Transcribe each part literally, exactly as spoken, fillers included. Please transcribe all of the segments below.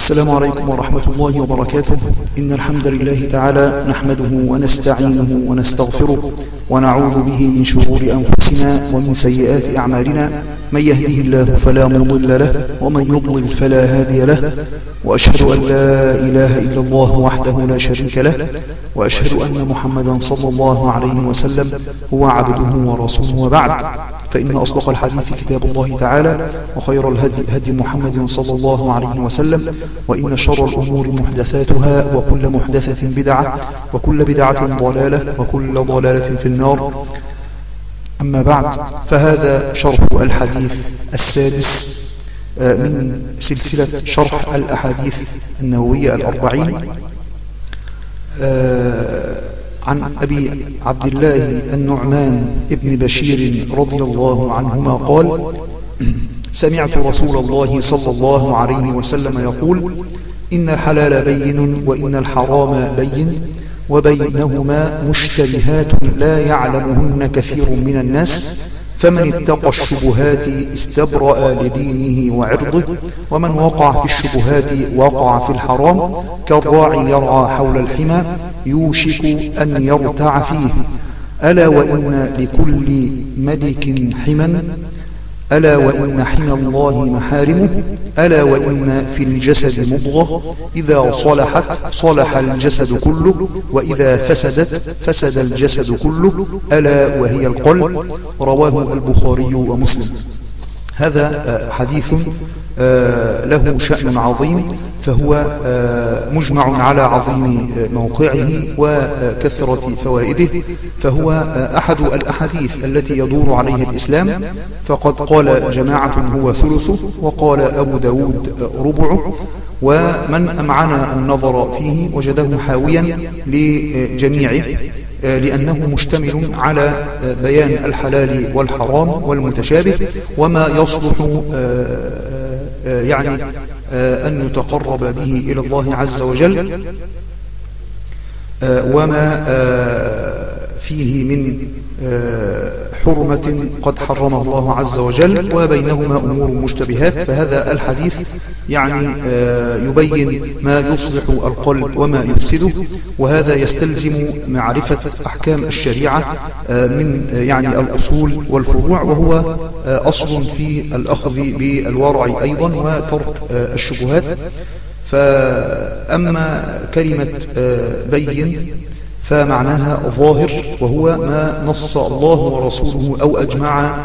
السلام عليكم ورحمة الله وبركاته. إن الحمد لله تعالى نحمده ونستعينه ونستغفره ونعوذ به من شرور أنفسنا ومن سيئات أعمالنا. من يهده الله فلا مضل له ومن يضلل فلا هادي له، وأشهد أن لا إله إلا الله وحده لا شريك له، وأشهد أن محمدا صلى الله عليه وسلم هو عبده ورسوله. وبعد، فإن أصدق الحديث كتاب الله تعالى، وخير الهدي هدي محمد صلى الله عليه وسلم، وإن شر الأمور محدثاتها، وكل محدثة بدعة، وكل بدعة ضلالة، وكل ضلالة في النار. أما بعد، فهذا شرح الحديث السادس من سلسلة شرح الأحاديث النووية الأربعين عن أبي عبد الله النعمان ابن بشير رضي الله عنهما قال: سمعت رسول الله صلى الله عليه وسلم يقول: إن الحلال بين وإن الحرام بين وبينهما مشتبهات لا يعلمهن كثير من الناس، فمن اتقى الشبهات استبرأ لدينه وعرضه، ومن وقع في الشبهات وقع في الحرام، كالراعي يرعى حول الحمى يوشك أن يرتع فيه. ألا وإن لكل ملك حما، ألا وإن حمى الله محارمه، ألا وإن في الجسد مضغة إذا صلحت صلح الجسد كله، وإذا فسدت فسد الجسد كله، ألا وهي القلب. رواه البخاري ومسلم. هذا حديث له شأن عظيم، فهو مجمع على عظيم موقعه وكثرة فوائده، فهو أحد الأحاديث التي يدور عليها الإسلام. فقد قال جماعة هو ثلثه، وقال أبو داود ربعه، ومن أمعن النظر فيه وجده حاويا لجميعه، لأنه مشتمل على بيان الحلال والحرام والمتشابه، وما يصلح يعني أن يتقرب به إلى الله عز وجل، وما فيه من حرمة قد حرمه الله عز وجل، وبينهما أمور مشتبهات. فهذا الحديث يعني يبين ما يصلح القلب وما يفسده، وهذا يستلزم معرفة أحكام الشريعة من يعني الأصول والفروع، وهو أصل في الأخذ بالورع أيضا وترك الشبهات. فأما كلمة بين فمعناها ظاهر، وهو ما نص الله ورسوله أو أجمع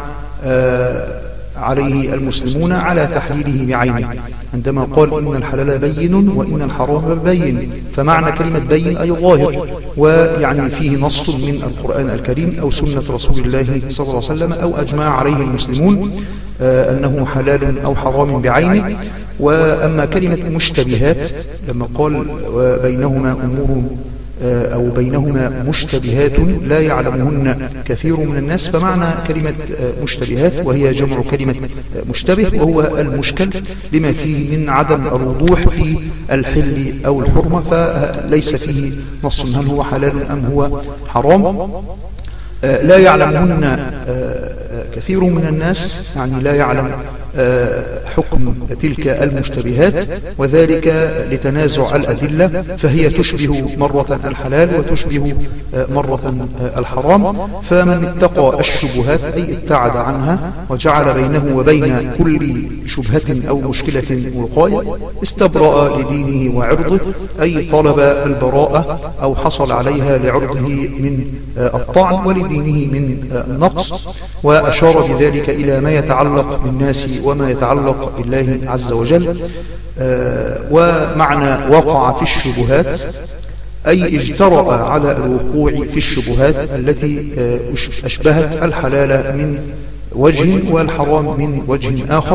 عليه المسلمون على تحليله بعينه. عندما قال إن الحلال بين وإن الحرام بين، فمعنى كلمة بين أي ظاهر، ويعني فيه نص من القرآن الكريم أو سنة رسول الله صلى الله عليه وسلم أو أجمع عليه المسلمون أنه حلال أو حرام بعينه. وأما كلمة مشتبهات لما قال بينهما أمور أو بينهما مشتبهات لا يعلمهن كثير من الناس، فمعنى كلمة مشتبهات وهي جمع كلمة مشتبه، وهو المشكل لما فيه من عدم الوضوح في الحل أو الحرمة، فليس فيه نص هل هو حلال أم هو حرام. لا يعلمهن كثير من الناس يعني لا يعلم حكم تلك المشتبهات، وذلك لتنازع الأدلة، فهي تشبه مرة الحلال وتشبه مرة الحرام. فمن اتقى الشبهات أي ابتعد عنها وجعل بينه وبين كل شبهة أو مشكلة وقاية، استبرأ لدينه وعرضه، أي طلب البراءة أو حصل عليها لعرضه من الطعن ولدينه من النقص. وأشار بذلك إلى ما يتعلق بالناس وما يتعلق بالله عز وجل. آه ومعنى وقع في الشبهات أي اجترأ على الوقوع في الشبهات التي آه أشبهت الحلال من وجه والحرام من وجه آخر.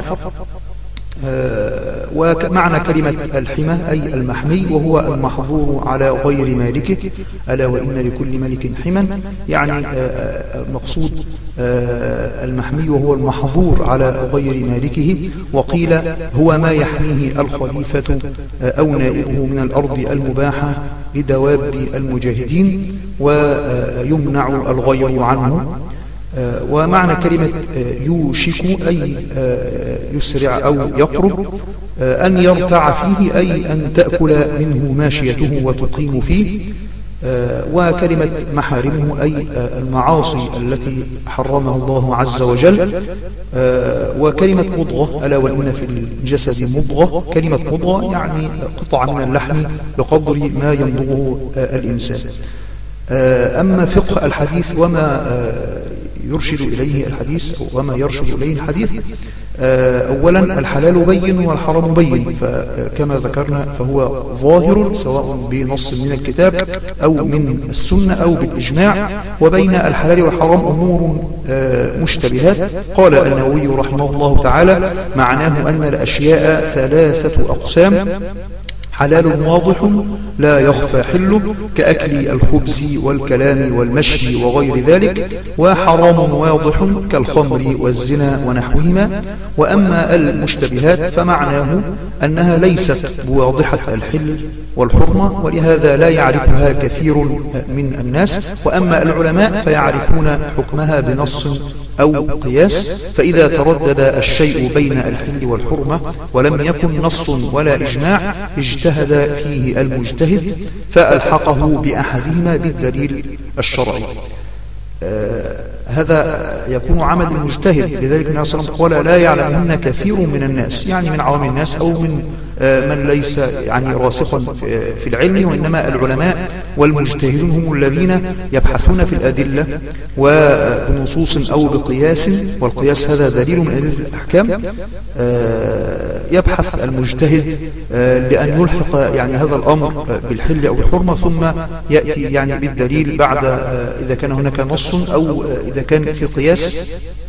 آه ومعنى كلمة الحمى أي المحمي، وهو المحظور على غير مالكه. ألا وإن لكل ملك حما، يعني آه المقصود آه المحمي وهو المحظور على غير مالكه. وقيل هو ما يحميه الخليفة آه أو نائبه من الأرض المباحة لدواب المجاهدين، ويمنع الغير عنه. ومعنى كلمة يوشك أي يسرع أو يقرب، أن يرتع فيه أي أن تأكل منه ماشيته وتقيم فيه. وكلمة محارمه أي المعاصي التي حرمها الله عز وجل. وكلمة مضغة ألا وإن في الجسد مضغة، كلمة مضغة يعني قطعة من اللحم بقدر ما يمضغه الإنسان. أما فقه الحديث وما يرشد إليه الحديث وما يرشد إليه الحديث، أولا الحلال بين والحرام بين، فكما ذكرنا فهو ظاهر سواء بنص من الكتاب أو من السنة أو بالإجماع. وبين الحلال والحرام أمور مشتبهات. قال النووي رحمه الله تعالى: معناه أن الأشياء ثلاثة أقسام: حلال واضح لا يخفى حله كأكل الخبز والكلام والمشي وغير ذلك، وحرام واضح كالخمر والزنا ونحوهما. وأما المشتبهات فمعناه أنها ليست بواضحة الحل والحرمة، ولهذا لا يعرفها كثير من الناس. وأما العلماء فيعرفون حكمها بنص أو قياس، فإذا تردد الشيء بين الحل والحرمة ولم يكن نص ولا إجماع اجتهد فيه المجتهد فألحقه بأحدهما بالدليل الشرعي. آه هذا يكون عمل المجتهد. لذلك النبي صلى الله عليه وسلم قال: لا يعلمهن كثير من الناس، يعني من عوام الناس أو من آه من ليس يعني راسخا في العلم، وإنما العلماء والمجتهدون هم الذين يبحثون في الأدلة وبنصوص أو بقياس، والقياس هذا دليل من أدلة الأحكام. آه يبحث المجتهد آه لأن يلحق يعني هذا الأمر بالحل أو الحرمة، ثم يأتي يعني بالدليل بعد آه إذا كان هناك نص أو إذا كان في قياس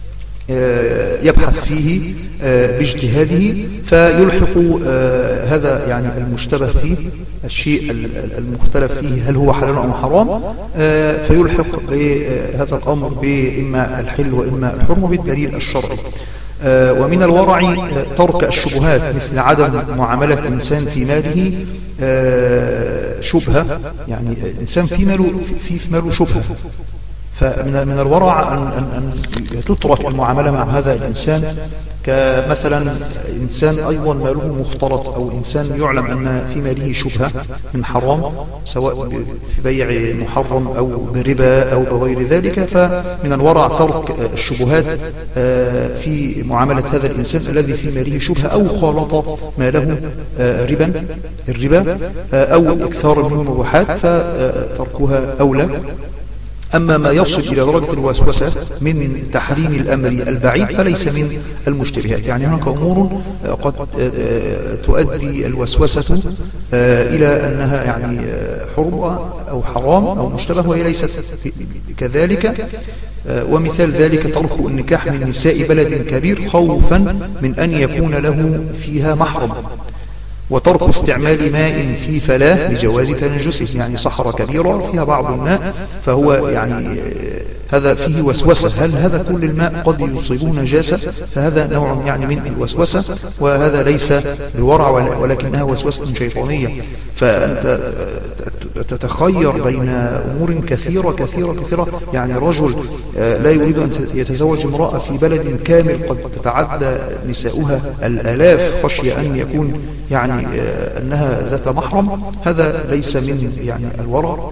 يبحث فيه باجتهاده، فيلحق هذا يعني المشتبه فيه الشيء المختلف فيه هل هو حلال أو حرام، فيلحق بهذا الأمر بإما الحل وإما الحرم بالدليل الشرعي. ومن الورع ترك الشبهات، مثل عدم معاملة إنسان في ماله شبهة، يعني إنسان في ماله في ماله شبهة، فمن من الورع أن, أن, أن تترك المعاملة مع هذا الإنسان، كمثلا إنسان أيضا ماله مختلط، أو إنسان يعلم أن في ماله شبهة من حرام سواء في بيع محرم أو بربا أو بغير ذلك، فمن الورع ترك الشبهات في معاملة هذا الإنسان الذي في ماله شبهة أو خالط ماله ربا الربا أو الإكثار من المباحات، فتركها أولى. أما ما يصل إلى درجة الوسوسة من تحريم الأمر البعيد فليس من المشتبهات، يعني هناك أمور قد تؤدي الوسوسة إلى أنها يعني حرمة أو حرام أو مشتبه وهي ليست كذلك. ومثال ذلك ترك النكاح من نساء بلد كبير خوفا من أن يكون له فيها محرم، وترك استعمال ماء في فلاة لجواز تنجسه، يعني صحراء كبيرة فيها بعض الماء فهو يعني هذا فيه وسوسة، هل هذا كل الماء قد يصيبه نجاسة؟ فهذا نوع يعني من الوسوسة، وهذا ليس بورع ولكنها وسوسة شيطانية. فأنت تتخير بين أمور كثيرة كثيرة كثيرة، يعني رجل لا يريد أن يتزوج امرأة في بلد كامل قد تتعدى نساؤها الآلاف خشية أن يكون يعني أنها ذات محرم، هذا ليس من يعني الورع.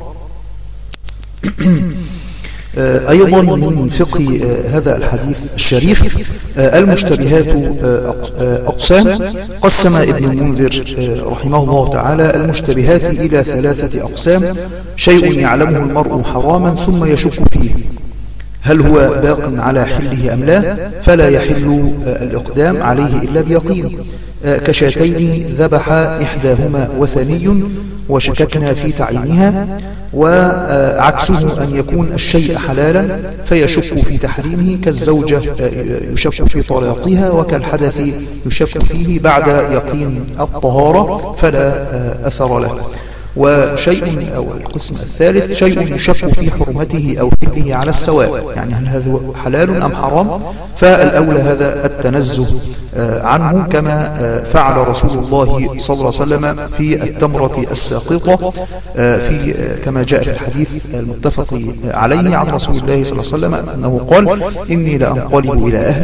أيضا من فقه هذا الحديث الشريف المشتبهات أقسام. قسم ابن المنذر رحمه الله تعالى المشتبهات إلى ثلاثة أقسام: شيء يعلمه المرء حراما ثم يشك فيه هل هو باق على حله أم لا، فلا يحل الإقدام عليه إلا بيقين، كشاتين ذبح إحداهما وثني وشككنا في تعيينها، وعكسه أن يكون الشيء حلالا فيشك في تحريمه، كالزوجة يشك في طلاقها، وكالحدث يشك فيه بعد يقين الطهارة فلا أثر له. وشيء أو القسم الثالث شيء يشك في حرمته أو حله على السواء، يعني هل هذا حلال أم حرام، فالأولى هذا التنزه عنه، كما فعل رسول الله صلى الله عليه وسلم في التمرة الساقطة، في كما جاء في الحديث المتفق عليه عن رسول الله صلى الله عليه وسلم أنه قال: إني لأنقلب إلى أهلي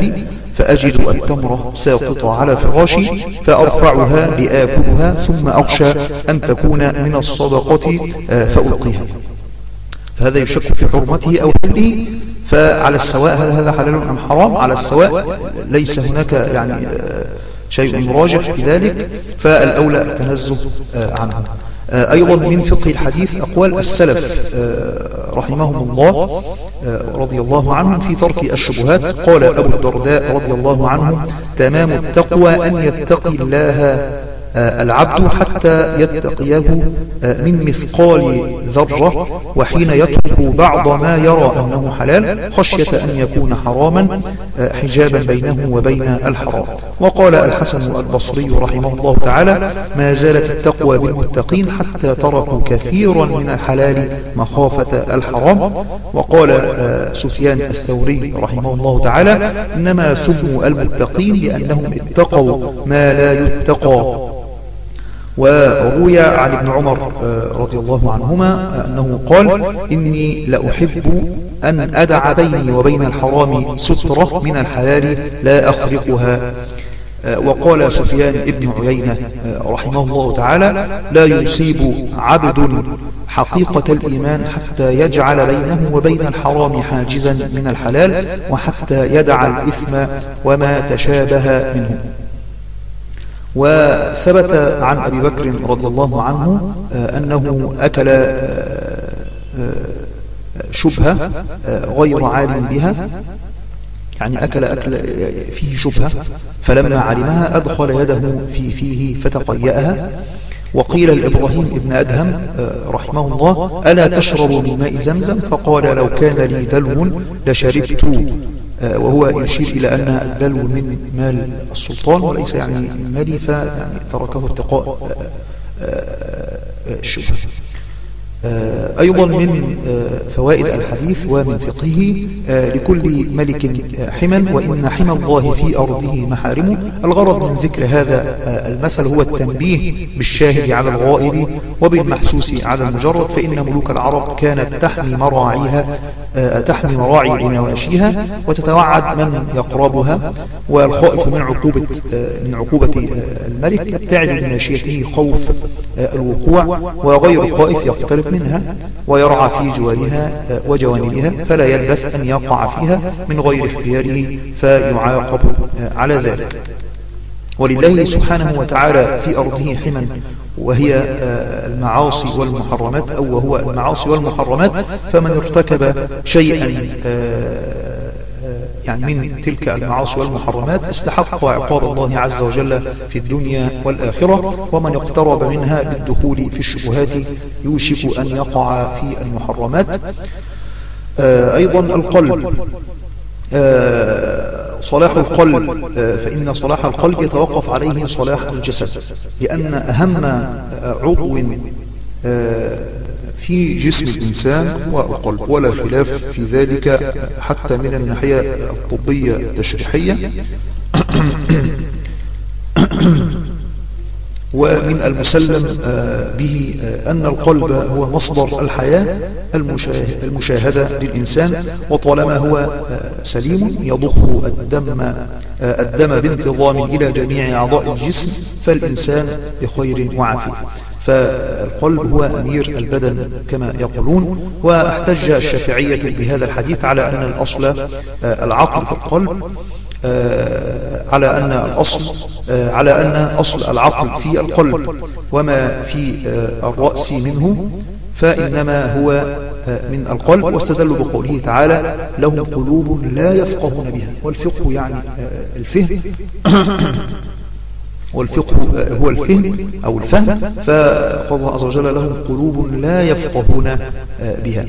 فأجد التمرة ساقطة على فراشي فأرفعها لآكلها ثم أخشى أن تكون من الصدقة فألقيها. فهذا يشك في حرمته أو حله، فعلى السواء هل هذا حلال أم حرام؟ على السواء، ليس هناك يعني شيء راجح في ذلك، فالأولى التنزه عنه. أيضا من فقه الحديث أقوال السلف رحمهم الله رضي الله عنهم في ترك الشبهات. قال أبو الدرداء رضي الله عنه: تمام التقوى أن يتقي الله العبد حتى يتقيه من مثقال ذرة، وحين يترك بعض ما يرى أنه حلال خشية أن يكون حراما حجابا بينه وبين الحرام. وقال الحسن البصري رحمه الله تعالى: ما زالت التقوى بالمتقين حتى تركوا كثيرا من الحلال مخافة الحرام. وقال سفيان الثوري رحمه الله تعالى: إنما سموا المتقين لأنهم اتقوا ما لا يتقى. وروي عن ابن عمر رضي الله عنهما أنه قال: إني لأحب أن أدع بيني وبين الحرام سترة من الحلال لا أخرقها. وقال سفيان ابن عيينة رحمه الله تعالى: لا يصيب عبد حقيقة الإيمان حتى يجعل بينه وبين الحرام حاجزا من الحلال، وحتى يدع الإثم وما تشابه منه. وثبت عن أبي بكر رضي الله عنه أنه أكل شبهة غير عالم بها، يعني أكل أكل فيه شبهة، فلما علمها أدخل يده في فيه فتقيأها. وقيل لإبراهيم ابن أدهم رحمه الله: ألا تشرب من ماء زمزم؟ فقال: لو كان لي دلو لشربت. وهو يشير إلى أن الدلو من مال السلطان وليس يعني من مالي، فيعني تركه اتقاء الشبهة. أيضا من فوائد الحديث ومن فقهه: لكل ملك حما، وإن حمى الله في أرضه محارمه. الغرض من ذكر هذا المثل هو التنبيه بالشاهد على الغائب وبالمحسوس على المجرد، فإن ملوك العرب كانت تحمي مراعيها تحمي مراعي لمواشيها وتتوعد من يقربها، والخائف من عقوبة من عقوبة الملك يبتعد من ماشيته خوف الوقوع، وغير الخائف يقترب منها ويرعى في جوارها وجوانبها، فلا يلبث أن يقع فيها من غير اختياره فيعاقب على ذلك. ولله سبحانه وتعالى في أرضه حما، وهي المعاصي والمحرمات، أو وهو المعاصي والمحرمات، فمن ارتكب شيئا يعني من تلك المعاصي والمحرمات استحق عقاب الله عز وجل في الدنيا والآخرة، ومن اقترب منها بالدخول في الشبهات يوشك أن يقع في المحرمات. أيضا القلب، صلاح القلب، فإن صلاح القلب يتوقف عليه صلاح الجسد، لأن أهم عضو في جسم الإنسان هو القلب، ولا خلاف في ذلك حتى من الناحية الطبية التشريحية. ومن المسلم به أن القلب هو مصدر الحياة المشاهدة للإنسان، وطالما هو سليم يضخ الدم الدم بانتظام إلى جميع أعضاء الجسم، فالإنسان بخير وعافية. فالقلب هو أمير البدن كما يقولون. واحتج الشافعية بهذا الحديث على أن الأصل العقل في القلب، على أن الأصل على أن أصل العقل في القلب، وما في الرأس منه فإنما هو من القلب. واستدلوا بقوله تعالى: لهم قلوب لا يفقهون بها. والفقه يعني الفهم، والفقه هو الفهم أو الفهم، فقال الله عز وجل: لهم قلوب لا يفقهون بها.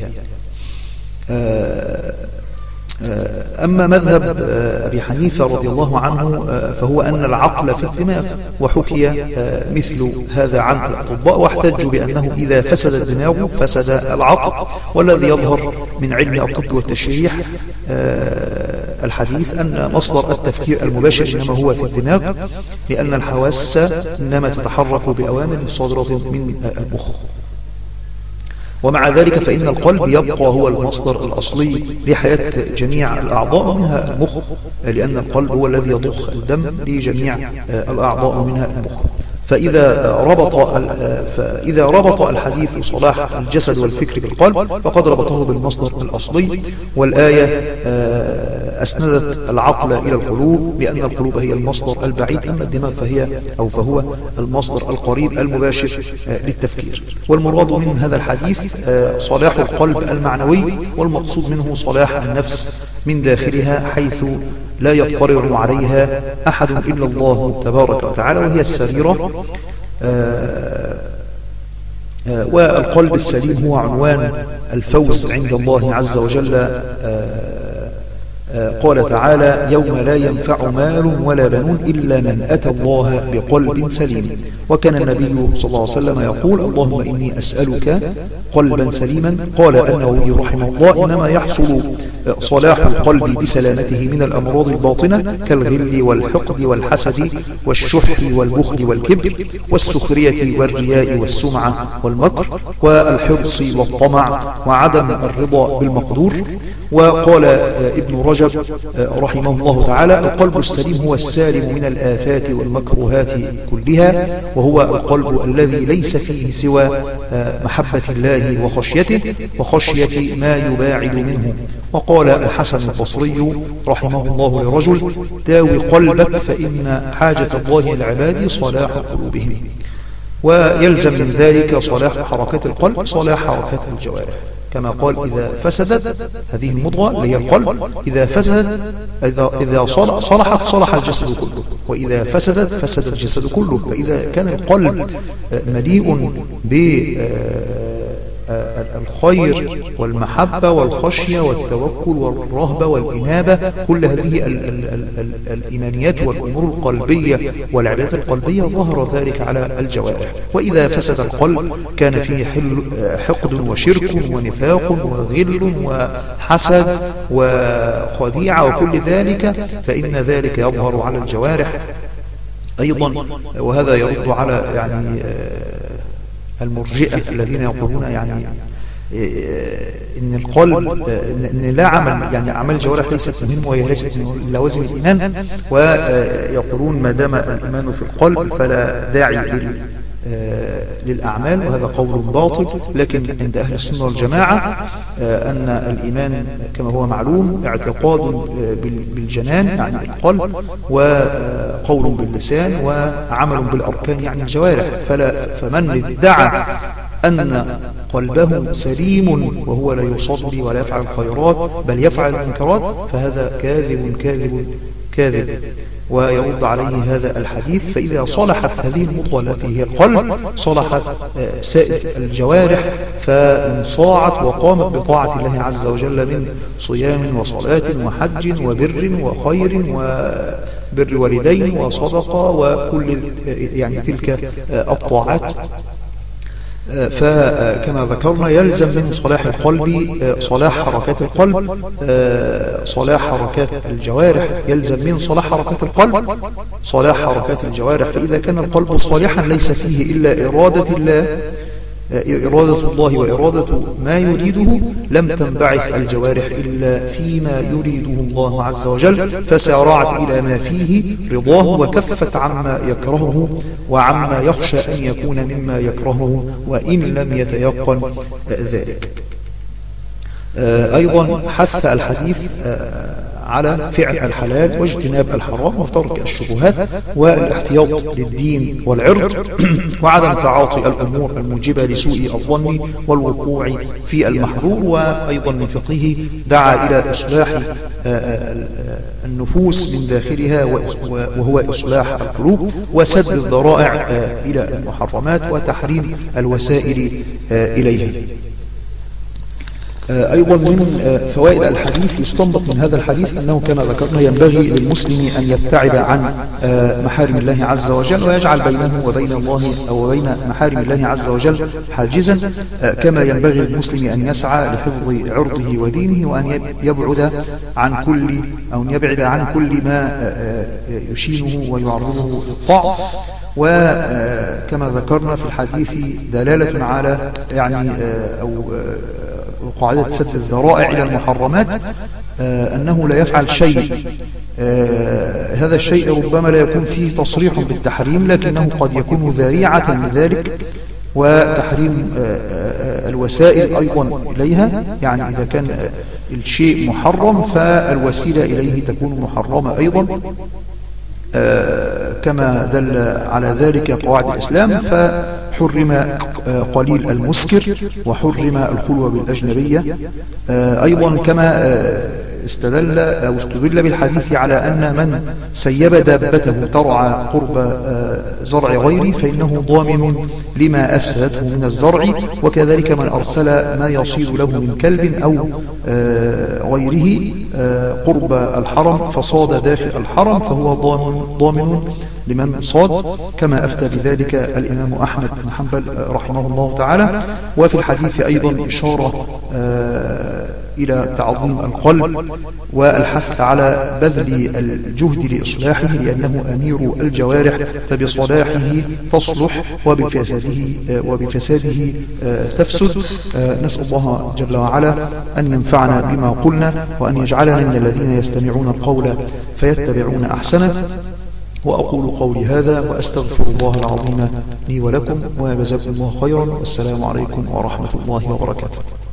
أما مذهب أبي حنيفة رضي الله عنه فهو أن العقل في الدماغ، وحكي مثل هذا عن الأطباء، واحتجوا بأنه إذا فسد الدماغ فسد العقل. والذي يظهر من علم الطب والتشريح الحديث أن مصدر التفكير المباشر إنما هو في الدماغ، لأن الحواس إنما تتحرك بأوامر صادرة من المخ. ومع ذلك فإن القلب يبقى هو المصدر الأصلي لحياة جميع الأعضاء منها المخ، لأن القلب هو الذي يضخ الدم لجميع الأعضاء منها المخ. فإذا ربط فإذا ربط الحديث صلاح الجسد والفكر بالقلب فقد ربطه بالمصدر الأصلي. والآية أسندت العقل إلى القلوب لأن القلوب هي المصدر البعيد، أما الدماغ فهي أو فهو المصدر القريب المباشر للتفكير. والمراد من هذا الحديث صلاح القلب المعنوي، والمقصود منه صلاح النفس من داخلها حيث لا يضطرع عليها أحد إلا الله تبارك وتعالى، وهي السريرة. والقلب السليم هو عنوان الفوز عند الله عز وجل. قال تعالى: يوم لا ينفع مال ولا بنون إلا من أتى الله بقلب سليم. وكان النبي صلى الله عليه وسلم يقول: اللهم إني أسألك قلبا سليما. قال النووي رحمه الله: إنما يحصل صلاح القلب بسلامته من الأمراض الباطنة كالغل والحقد والحسد والشح والبخل والكبر والسخرية والرياء والسمعة والمكر والحرص والطمع وعدم الرضا بالمقدور. وقال ابن رجب رحمه الله تعالى: القلب السليم هو السالم من الآفات والمكروهات كلها، وهو القلب الذي ليس فيه سوى محبة الله وخشيته وخشية ما يباعد منه. وقال الحسن البصري رحمه الله لرجل: داوي قلبك فإن حاجة الله العباد صلاح قلوبهم. ويلزم من ذلك صلاح حركات القلب صلاح حركات الجوارح، كما قال: إذا فسدت هذه المضغة اللي هي القلب، إذا فسدت إذا, إذا صلحت صلح الجسد كله، وإذا فسدت فسد الجسد كله. فإذا كان القلب مليء بالخير والمحبة والخشية والتوكل والرهبة والإنابة، كل هذه ال ال ال ال الإيمانيات والأمور القلبية والعبادات القلبية ظهر ذلك على الجوارح. وإذا فسد القلب كان فيه حقد وشرك ونفاق وغل وحسد وخديعة وكل ذلك، فإن ذلك يظهر على الجوارح أيضا. وهذا يرد على يعني المرجئة الذين يقولون يعني إن القلب إن لا عمل يعني أعمال الجوارح ليست مهمة وهي ليست من لوازم الإيمان، ويقولون ما دام الإيمان في القلب فلا داعي لل للأعمال، وهذا قول باطل. لكن عند أهل السنة والجماعة أن الإيمان كما هو معلوم اعتقاد بالجنان يعني بالقلب، وقول باللسان، وعمل بالأركان يعني الجوارح. فلا فمن ادعى أن قلبه سليم وهو لا يصلي ولا يفعل الخيرات بل يفعل المنكرات فهذا كاذب كاذب كاذب. ويرد عليه هذا الحديث: فإذا صلحت هذه المضغة التي هي القلب صلحت سائر الجوارح، فإن صاعت وقامت بطاعة الله عز وجل من صيام وصلاة وحج وبر وخير وبر والدين وصدقة وكل يعني تلك الطاعات. فكما ذكرنا يلزم من صلاح القلب صلاح حركات القلب صلاح حركات الجوارح، يلزم من صلاح حركات القلب صلاح حركات الجوارح. فإذا كان القلب صالحا ليس فيه إلا إرادة الله إرادة الله وإرادة ما يريده لم تنبعث الجوارح إلا فيما يريده الله عز وجل، فسارعت إلى ما فيه رضاه وكفت عما يكرهه وعما يخشى أن يكون مما يكرهه وإن لم يتيقن ذلك. أيضا حث الحديث على فعل الحلال واجتناب الحرام وترك الشبهات والاحتياط للدين والعرض وعدم تعاطي الأمور الموجبة لسوء الظن والوقوع في المحظور. وأيضا من فقهه دعا إلى إصلاح النفوس من داخلها وهو إصلاح القلوب وسد الذرائع إلى المحرمات وتحريم الوسائل إليها. أيضا من فوائد الحديث يستنبط من هذا الحديث أنه كما ذكرنا ينبغي للمسلم أن يبتعد عن محارم الله عز وجل ويجعل بينه وبين الله أو بين محارم الله عز وجل حاجزا، كما ينبغي للمسلم أن يسعى لحفظ عرضه ودينه وأن يبعد عن كل أو أن يبعد عن كل ما يشينه ويعرضه للطاعة. وكما ذكرنا في الحديث دلالة على يعني أو قاعدة سد الذرائع إلى المحرمات، أنه لا يفعل شيء هذا الشيء ربما لا يكون فيه تصريح بالتحريم، لكنه قد يكون ذريعة لذلك، وتحريم الوسائل أيضا إليها، يعني إذا كان الشيء محرم فالوسيلة إليه تكون محرمة أيضا، كما دل على ذلك قواعد الإسلام، فحرم قليل المسكر وحرم الخلوة بالأجنبية أيضا، كما استدل أو استدل بالحديث على أن من سيب دابته ترعى قرب زرع غيره فإنه ضامن لما أفسدته من الزرع، وكذلك من أرسل ما يصيد له من كلب أو غيره قرب الحرم فصاد داخل الحرم فهو ضامن, ضامن لمن صاد، كما أفتى بذلك الإمام أحمد بن حنبل رحمه الله تعالى. وفي الحديث أيضا إشارة إلى تعظيم القلب والحث على بذل الجهد لإصلاحه، لأنه أمير الجوارح فبصلاحه تصلح وبفساده, وبفساده تفسد. نسأل الله جل وعلا أن ينفعنا بما قلنا، وأن يجعلنا من الذين يستمعون القول فيتبعون أحسنه. وأقول قولي هذا وأستغفر الله العظيم لي ولكم، وجزاكم الله خيرا، والسلام عليكم ورحمة الله وبركاته.